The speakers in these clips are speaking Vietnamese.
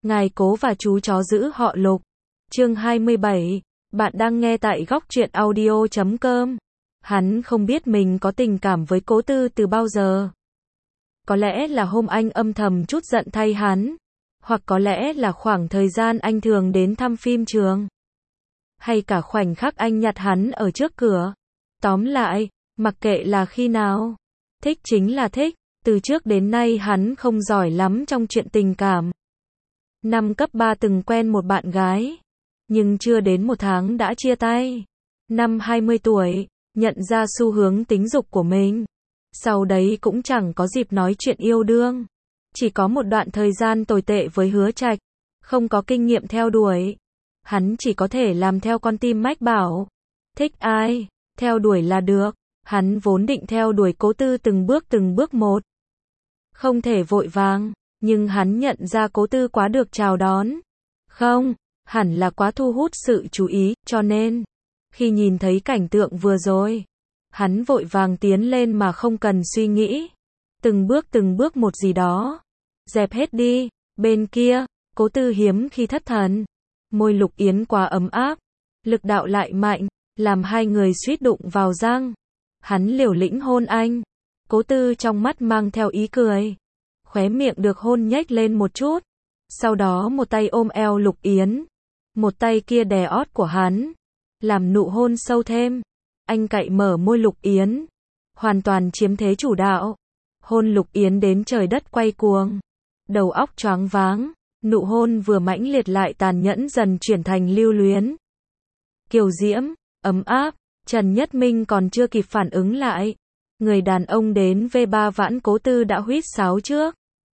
Ngài Cố và chú chó giữ họ Lục. Chương 27. Bạn đang nghe tại góc truyện audio.com. Hắn không biết mình có tình cảm với Cố Tư từ bao giờ. Có lẽ là hôm anh âm thầm trút giận thay hắn. Hoặc có lẽ là khoảng thời gian anh thường đến thăm phim trường. Hay cả khoảnh khắc anh nhặt hắn ở trước cửa. Tóm lại, mặc kệ là khi nào. Thích chính là thích. Từ trước đến nay hắn không giỏi lắm trong chuyện tình cảm. Năm cấp 3 từng quen một bạn gái. Nhưng chưa đến 1 tháng đã chia tay. Năm 20 tuổi, nhận ra xu hướng tính dục của mình. Sau đấy cũng chẳng có dịp nói chuyện yêu đương. Chỉ có một đoạn thời gian tồi tệ với Hứa Trạch. Không có kinh nghiệm theo đuổi. Hắn chỉ có thể làm theo con tim mách bảo. Thích ai, theo đuổi là được. Hắn vốn định theo đuổi Cố Tư từng bước một. Không thể vội vàng, nhưng hắn nhận ra Cố Tư quá được chào đón. Không, hẳn là quá thu hút sự chú ý, cho nên, khi nhìn thấy cảnh tượng vừa rồi, hắn vội vàng tiến lên mà không cần suy nghĩ. Từng bước một gì đó. Dẹp hết đi, bên kia, Cố Tư hiếm khi thất thần. Môi Lục Yến quá ấm áp, lực đạo lại mạnh, làm hai người suýt đụng vào răng. Hắn liều lĩnh hôn anh. Cố Tư trong mắt mang theo ý cười. Khóe miệng được hôn nhếch lên một chút. Sau đó một tay ôm eo Lục Yến. Một tay kia đè ót của hắn. Làm nụ hôn sâu thêm. Anh cạy mở môi Lục Yến. Hoàn toàn chiếm thế chủ đạo. Hôn Lục Yến đến trời đất quay cuồng. Đầu óc choáng váng. Nụ hôn vừa mãnh liệt lại tàn nhẫn dần chuyển thành lưu luyến. Kiều diễm, ấm áp. Trần Nhất Minh còn chưa kịp phản ứng lại. Người đàn ông đến V3 vãn Cố Tư đã huýt sáo trước.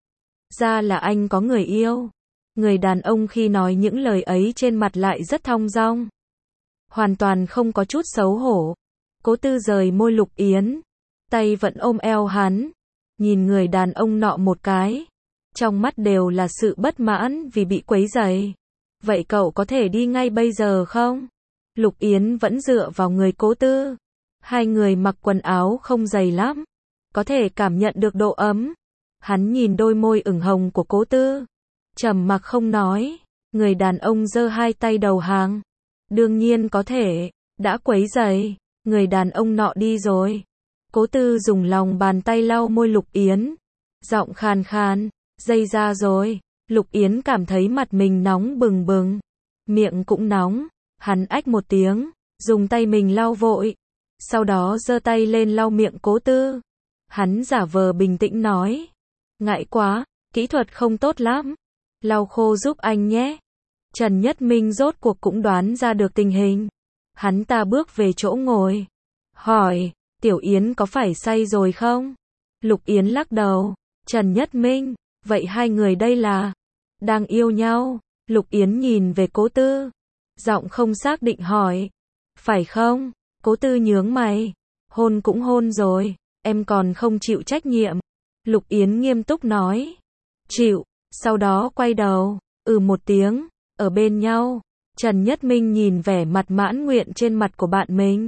Ra là anh có người yêu. Người đàn ông khi nói những lời ấy trên mặt lại rất thong dong. Hoàn toàn không có chút xấu hổ. Cố Tư rời môi Lục Yến. Tay vẫn ôm eo hắn. Nhìn người đàn ông nọ một cái. Trong mắt đều là sự bất mãn vì bị quấy rầy. Vậy cậu có thể đi ngay bây giờ không? Lục Yến vẫn dựa vào người Cố Tư. Hai người mặc quần áo không dày lắm. Có thể cảm nhận được độ ấm. Hắn nhìn đôi môi ửng hồng của Cố Tư. Trầm mặc không nói. Người đàn ông giơ hai tay đầu hàng. Đương nhiên có thể. Đã quấy rầy. Người đàn ông nọ đi rồi. Cố Tư dùng lòng bàn tay lau môi Lục Yến. Giọng khàn khàn. Dây ra rồi. Lục Yến cảm thấy mặt mình nóng bừng bừng. Miệng cũng nóng. Hắn ách một tiếng. Dùng tay mình lau vội. Sau đó giơ tay lên lau miệng Cố Tư. Hắn giả vờ bình tĩnh nói. Ngại quá, kỹ thuật không tốt lắm. Lau khô giúp anh nhé. Trần Nhất Minh rốt cuộc cũng đoán ra được tình hình. Hắn ta bước về chỗ ngồi. Hỏi, Tiểu Yến có phải say rồi không? Lục Yến lắc đầu. Trần Nhất Minh, vậy hai người đây là đang yêu nhau? Lục Yến nhìn về Cố Tư. Giọng không xác định hỏi. Phải không? Cố Tư nhướng mày. Hôn cũng hôn rồi. Em còn không chịu trách nhiệm. Lục Yến nghiêm túc nói. Chịu. Sau đó quay đầu. Một tiếng. Ở bên nhau. Trần Nhất Minh nhìn vẻ mặt mãn nguyện trên mặt của bạn mình.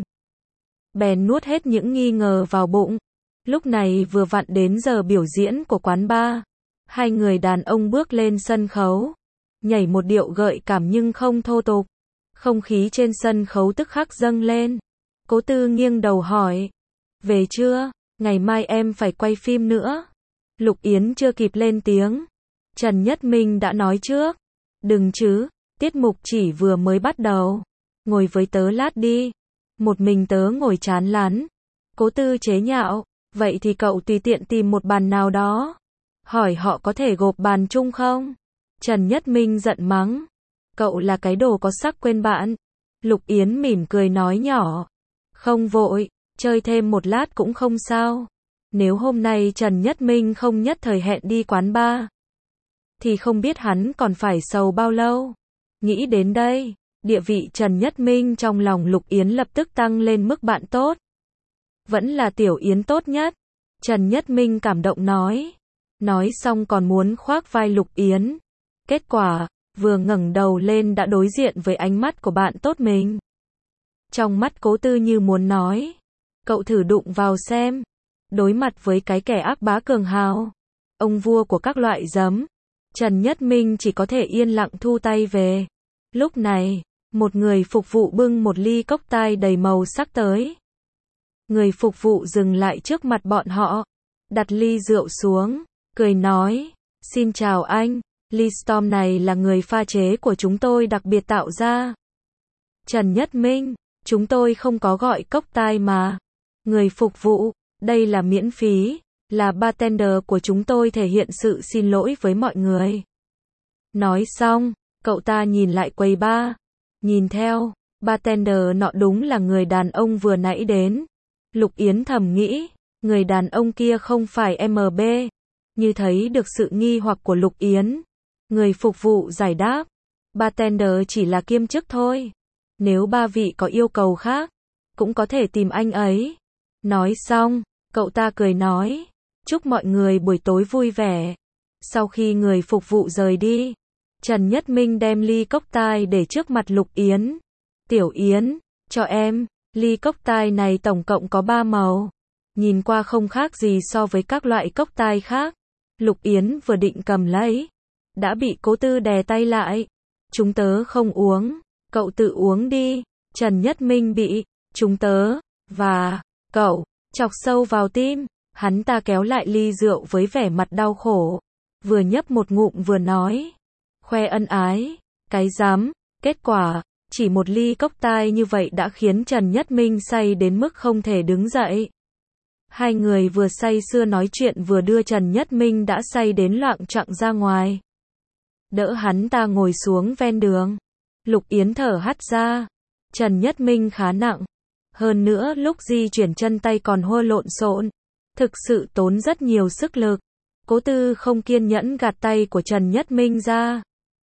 Bèn nuốt hết những nghi ngờ vào bụng. Lúc này vừa vặn đến giờ biểu diễn của quán bar. Hai người đàn ông bước lên sân khấu. Nhảy một điệu gợi cảm nhưng không thô tục. Không khí trên sân khấu tức khắc dâng lên. Cố Tư nghiêng đầu hỏi. Về chưa? Ngày mai em phải quay phim nữa. Lục Yến chưa kịp lên tiếng. Trần Nhất Minh đã nói trước. Đừng chứ, tiết mục chỉ vừa mới bắt đầu. Ngồi với tớ lát đi. Một mình tớ ngồi chán lắm. Cố Tư chế nhạo. Vậy thì cậu tùy tiện tìm một bàn nào đó. Hỏi họ có thể gộp bàn chung không? Trần Nhất Minh giận mắng. Cậu là cái đồ có sắc quên bạn. Lục Yến mỉm cười nói nhỏ. Không vội, chơi thêm một lát cũng không sao. Nếu hôm nay Trần Nhất Minh không nhất thời hẹn đi quán bar, thì không biết hắn còn phải sầu bao lâu. Nghĩ đến đây, địa vị Trần Nhất Minh trong lòng Lục Yến lập tức tăng lên mức bạn tốt. Vẫn là Tiểu Yến tốt nhất. Trần Nhất Minh cảm động nói. Nói xong còn muốn khoác vai Lục Yến. Kết quả, vừa ngẩng đầu lên đã đối diện với ánh mắt của bạn tốt mình. Trong mắt Cố Tư như muốn nói. Cậu thử đụng vào xem. Đối mặt với cái kẻ ác bá cường hào. Ông vua của các loại giấm. Trần Nhất Minh chỉ có thể yên lặng thu tay về. Lúc này, một người phục vụ bưng một ly cốc tai đầy màu sắc tới. Người phục vụ dừng lại trước mặt bọn họ, đặt ly rượu xuống, cười nói, xin chào anh, ly Storm này là người pha chế của chúng tôi đặc biệt tạo ra. Trần Nhất Minh, chúng tôi không có gọi cốc tai mà. Người phục vụ, đây là miễn phí, là bartender của chúng tôi thể hiện sự xin lỗi với mọi người. Nói xong, cậu ta nhìn lại quầy bar, nhìn theo, bartender nọ đúng là người đàn ông vừa nãy đến. Lục Yến thầm nghĩ, người đàn ông kia không phải MB. Như thấy được sự nghi hoặc của Lục Yến, người phục vụ giải đáp, bartender chỉ là kiêm chức thôi. Nếu ba vị có yêu cầu khác, cũng có thể tìm anh ấy. Nói xong, cậu ta cười nói, chúc mọi người buổi tối vui vẻ. Sau khi người phục vụ rời đi, Trần Nhất Minh đem ly cốc tai để trước mặt Lục Yến. Tiểu Yến, cho em, ly cốc tai này tổng cộng có 3 màu. Nhìn qua không khác gì so với các loại cốc tai khác. Lục Yến vừa định cầm lấy, đã bị Cố Tư đè tay lại. Chúng tớ không uống, cậu tự uống đi. Trần Nhất Minh bị chúng tớ và cậu chọc sâu vào tim. Hắn ta kéo lại ly rượu với vẻ mặt đau khổ, vừa nhấp một ngụm vừa nói, khoe ân ái, cái dám. Kết quả, chỉ một ly cốc tai như vậy đã khiến Trần Nhất Minh say đến mức không thể đứng dậy. Hai người vừa say sưa nói chuyện vừa đưa Trần Nhất Minh đã say đến loạng choạng ra ngoài. Đỡ hắn ta ngồi xuống ven đường. Lục Yến thở hắt ra. Trần Nhất Minh khá nặng. Hơn nữa lúc di chuyển chân tay còn hô lộn xộn. Thực sự tốn rất nhiều sức lực. Cố Tư không kiên nhẫn gạt tay của Trần Nhất Minh ra.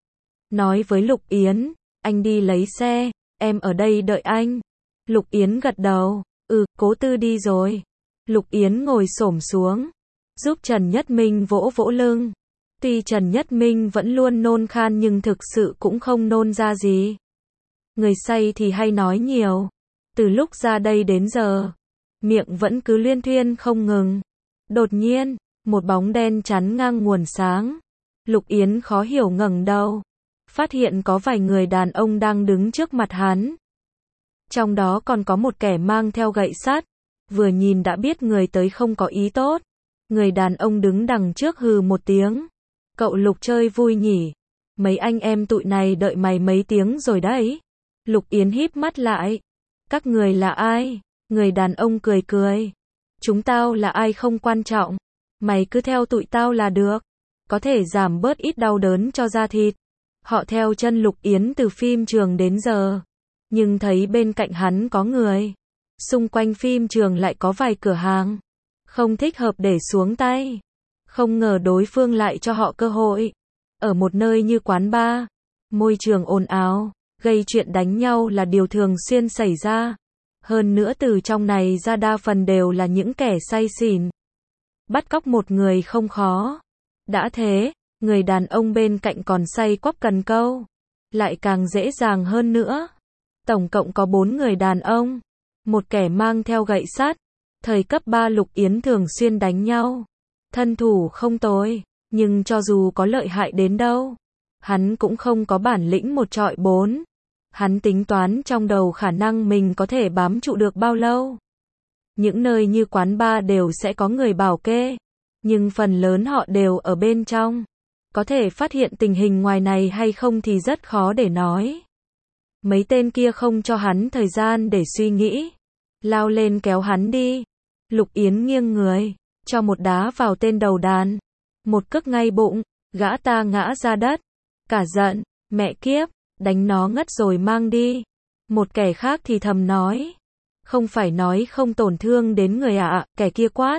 Nói với Lục Yến, anh đi lấy xe, em ở đây đợi anh. Lục Yến gật đầu, Cố Tư đi rồi. Lục Yến ngồi xổm xuống, giúp Trần Nhất Minh vỗ vỗ lưng. Tuy Trần Nhất Minh vẫn luôn nôn khan nhưng thực sự cũng không nôn ra gì. Người say thì hay nói nhiều. Từ lúc ra đây đến giờ, miệng vẫn cứ luyên thuyên không ngừng. Đột nhiên, một bóng đen chắn ngang nguồn sáng. Lục Yến khó hiểu ngẩng đầu, phát hiện có vài người đàn ông đang đứng trước mặt hắn. Trong đó còn có một kẻ mang theo gậy sắt. Vừa nhìn đã biết người tới không có ý tốt. Người đàn ông đứng đằng trước hừ một tiếng. Cậu Lục chơi vui nhỉ? Mấy anh em tụi này đợi mày mấy tiếng rồi đấy. Lục Yến híp mắt lại. Các người là ai? Người đàn ông cười cười. Chúng tao là ai không quan trọng. Mày cứ theo tụi tao là được. Có thể giảm bớt ít đau đớn cho da thịt. Họ theo chân Lục Yến từ phim trường đến giờ. Nhưng thấy bên cạnh hắn có người. Xung quanh phim trường lại có vài cửa hàng. Không thích hợp để xuống tay. Không ngờ đối phương lại cho họ cơ hội. Ở một nơi như quán bar, môi trường ồn ào, gây chuyện đánh nhau là điều thường xuyên xảy ra. Hơn nữa từ trong này ra đa phần đều là những kẻ say xỉn. Bắt cóc một người không khó. Đã thế, người đàn ông bên cạnh còn say quắp cần câu. Lại càng dễ dàng hơn nữa. Tổng cộng có 4 người đàn ông. Một kẻ mang theo gậy sắt. Thời cấp 3 Lục Yến thường xuyên đánh nhau. Thân thủ không tồi, nhưng cho dù có lợi hại đến đâu, hắn cũng không có bản lĩnh một trọi 4. Hắn tính toán trong đầu khả năng mình có thể bám trụ được bao lâu. Những nơi như quán bar đều sẽ có người bảo kê, nhưng phần lớn họ đều ở bên trong. Có thể phát hiện tình hình ngoài này hay không thì rất khó để nói. Mấy tên kia không cho hắn thời gian để suy nghĩ. Lao lên kéo hắn đi. Lục Yến nghiêng người, cho một đá vào tên đầu đàn. Một cước ngay bụng, gã ta ngã ra đất. Cả giận, mẹ kiếp, đánh nó ngất rồi mang đi. Một kẻ khác thì thầm nói. Không phải nói không tổn thương đến người ạ, kẻ kia quát.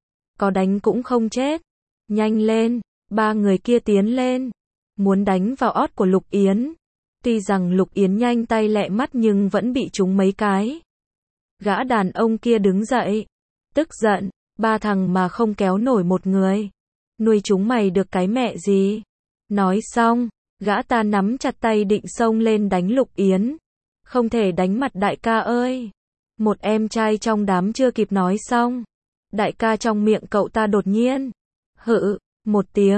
Có đánh cũng không chết. Nhanh lên, 3 người kia tiến lên. Muốn đánh vào ót của Lục Yến. Tuy rằng Lục Yến nhanh tay lẹ mắt nhưng vẫn bị trúng mấy cái. Gã đàn ông kia đứng dậy. Tức giận, 3 thằng mà không kéo nổi một người. Nuôi chúng mày được cái mẹ gì. Nói xong, gã ta nắm chặt tay định xông lên đánh Lục Yến. Không thể đánh mặt đại ca ơi. Một em trai trong đám chưa kịp nói xong. Đại ca trong miệng cậu ta đột nhiên. Hự, một tiếng,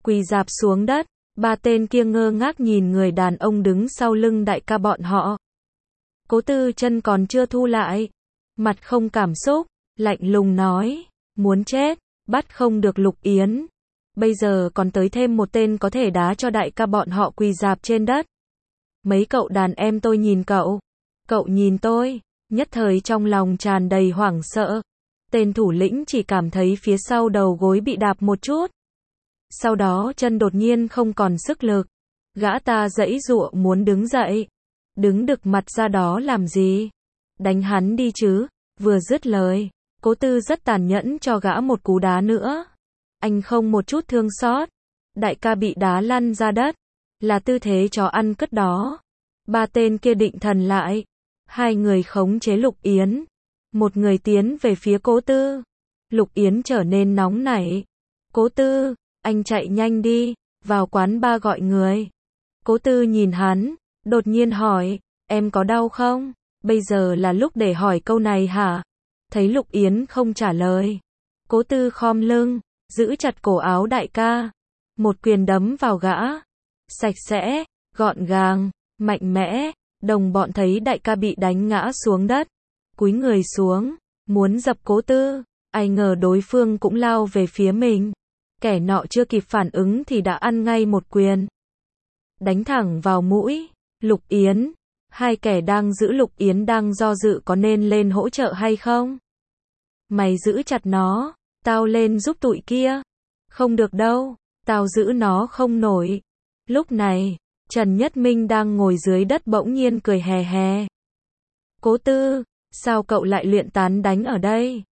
quỳ rạp xuống đất. Ba tên kia ngơ ngác nhìn người đàn ông đứng sau lưng đại ca bọn họ. Cố Tư chân còn chưa thu lại, mặt không cảm xúc, lạnh lùng nói, muốn chết, bắt không được Lục Yến. Bây giờ còn tới thêm một tên có thể đá cho đại ca bọn họ quỳ rạp trên đất. Mấy cậu đàn em tôi nhìn cậu, cậu nhìn tôi, nhất thời trong lòng tràn đầy hoảng sợ. Tên thủ lĩnh chỉ cảm thấy phía sau đầu gối bị đạp một chút. Sau đó chân đột nhiên không còn sức lực. Gã ta giãy giụa muốn đứng dậy. Đứng đực mặt ra đó làm gì? Đánh hắn đi chứ. Vừa dứt lời, Cố Tư rất tàn nhẫn cho gã một cú đá nữa. Anh không một chút thương xót. Đại ca bị đá lăn ra đất. Là tư thế chó ăn cứt đó. Ba tên kia định thần lại. Hai người khống chế Lục Yến. Một người tiến về phía Cố Tư. Lục Yến trở nên nóng nảy. Cố Tư, anh chạy nhanh đi, vào quán bar gọi người. Cố Tư nhìn hắn, đột nhiên hỏi, em có đau không? Bây giờ là lúc để hỏi câu này hả? Thấy Lục Yến không trả lời. Cố Tư khom lưng, giữ chặt cổ áo đại ca. Một quyền đấm vào gã. Sạch sẽ, gọn gàng, mạnh mẽ. Đồng bọn thấy đại ca bị đánh ngã xuống đất. Cúi người xuống, muốn dập Cố Tư. Ai ngờ đối phương cũng lao về phía mình. Kẻ nọ chưa kịp phản ứng thì đã ăn ngay một quyền. Đánh thẳng vào mũi. Lục Yến. Hai kẻ đang giữ Lục Yến đang do dự có nên lên hỗ trợ hay không. Mày giữ chặt nó, tao lên giúp tụi kia. Không được đâu, tao giữ nó không nổi. Lúc này, Trần Nhất Minh đang ngồi dưới đất bỗng nhiên cười hè hè. Cố Tư, sao cậu lại luyện tán đánh ở đây?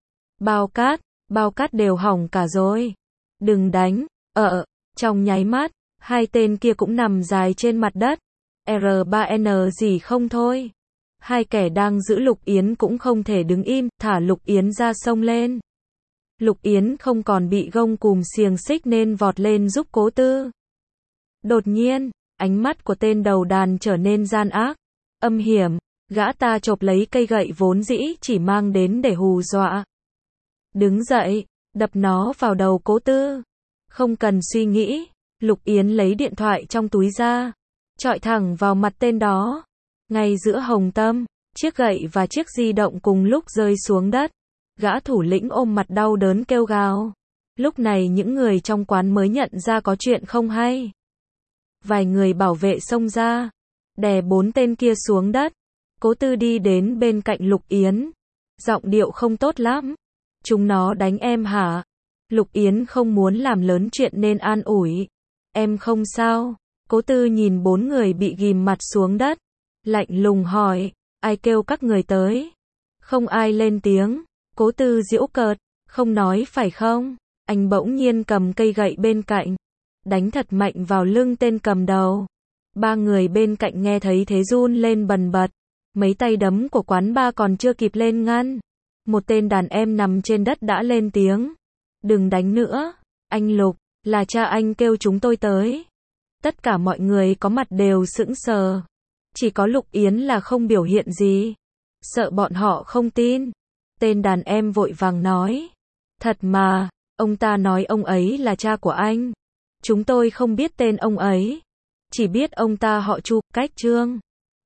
Bao cát đều hỏng cả rồi. Đừng đánh, trong nháy mắt, hai tên kia cũng nằm dài trên mặt đất. R3N gì không thôi. Hai kẻ đang giữ Lục Yến cũng không thể đứng im, thả Lục Yến ra xông lên. Lục Yến không còn bị gông cùm xiềng xích nên vọt lên giúp Cố Tư. Đột nhiên, ánh mắt của tên đầu đàn trở nên gian ác, âm hiểm, gã ta chộp lấy cây gậy vốn dĩ chỉ mang đến để hù dọa. Đứng dậy, đập nó vào đầu Cố Tư. Không cần suy nghĩ, Lục Yến lấy điện thoại trong túi ra, chọi thẳng vào mặt tên đó. Ngay giữa hồng tâm, chiếc gậy và chiếc di động cùng lúc rơi xuống đất. Gã thủ lĩnh ôm mặt đau đớn kêu gào. Lúc này những người trong quán mới nhận ra có chuyện không hay. Vài người bảo vệ xông ra, đè bốn tên kia xuống đất. Cố Tư đi đến bên cạnh Lục Yến. Giọng điệu không tốt lắm. Chúng nó đánh em hả? Lục Yến không muốn làm lớn chuyện nên an ủi. Em không sao. Cố Tư nhìn bốn người bị ghim mặt xuống đất. Lạnh lùng hỏi, ai kêu các người tới? Không ai lên tiếng. Cố Tư giễu cợt, không nói phải không? Anh bỗng nhiên cầm cây gậy bên cạnh, đánh thật mạnh vào lưng tên cầm đầu. Ba người bên cạnh nghe thấy thế run lên bần bật. Mấy tay đấm của quán bar còn chưa kịp lên ngăn. Một tên đàn em nằm trên đất đã lên tiếng. Đừng đánh nữa, anh Lục, là cha anh kêu chúng tôi tới. Tất cả mọi người có mặt đều sững sờ. Chỉ có Lục Yến là không biểu hiện gì. Sợ bọn họ không tin. Tên đàn em vội vàng nói. Thật mà, ông ta nói ông ấy là cha của anh. Chúng tôi không biết tên ông ấy. Chỉ biết ông ta họ Chu, cách Trương.